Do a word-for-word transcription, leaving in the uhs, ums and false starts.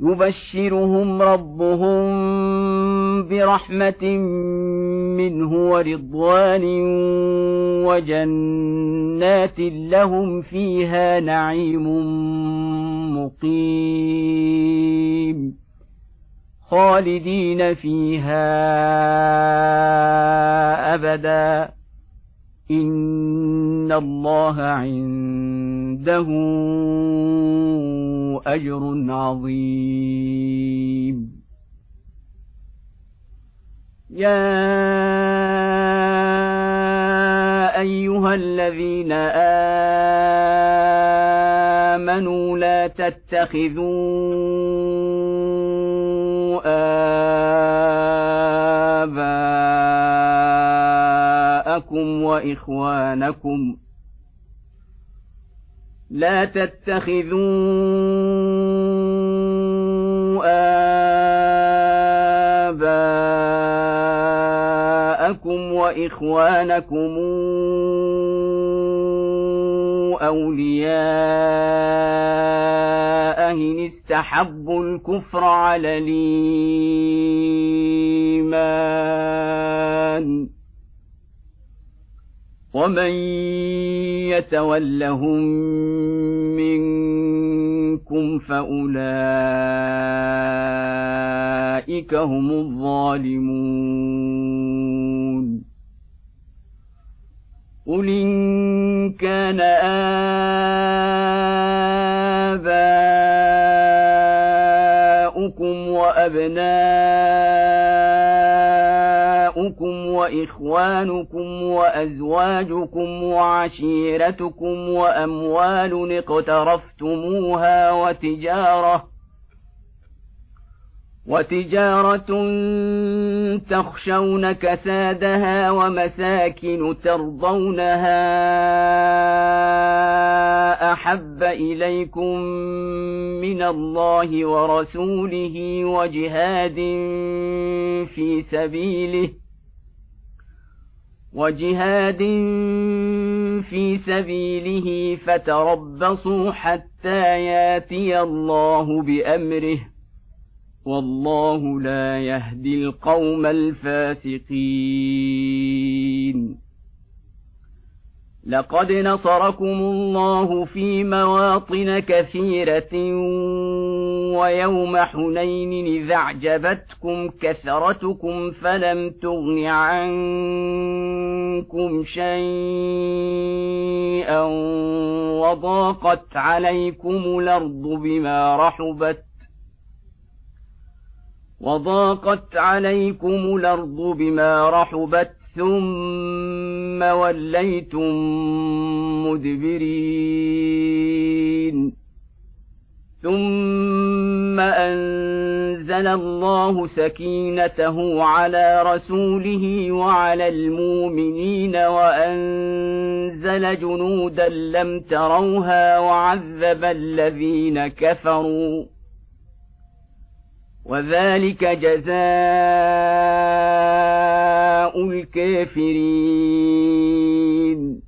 يبشرهم ربهم برحمة منه ورضوان وجنات لهم فيها نعيم مقيم خالدين فيها أبدا إن الله عنده أجر عظيم. يا أيها الذين آمنوا لا تتخذوا آباءكم وإخوانكم لا تتخذوا آباءكم وإخوانكم أولياء إن استحبوا الكفر على الإيمان ومن يتولهم منكم فأولئك هم الظالمون. قل إن كان آباؤكم وأبناؤكم وإخوانكم وأزواجكم وعشيرتكم وأموال اقترفتموها وتجارة وتجارة تخشون كسادها ومساكن ترضونها أحب إليكم من الله ورسوله وجهاد في سبيله وجهاد في سبيله فتربصوا حتى ياتي الله بأمره والله لا يهدي القوم الفاسقين. لقد نصركم الله في مواطن كثيرة ويوم حنين إذ أعجبتكم كثرتكم فلم تغن عنكم شيئا وضاقت عليكم الأرض بما رحبت وضاقت عليكم الأرض بما رحبت ثم وليتم مدبرين ثم أنزل الله سكينته على رسوله وعلى المؤمنين وأنزل جنودا لم تروها وعذب الذين كفروا وذلك جزاء الكافرين.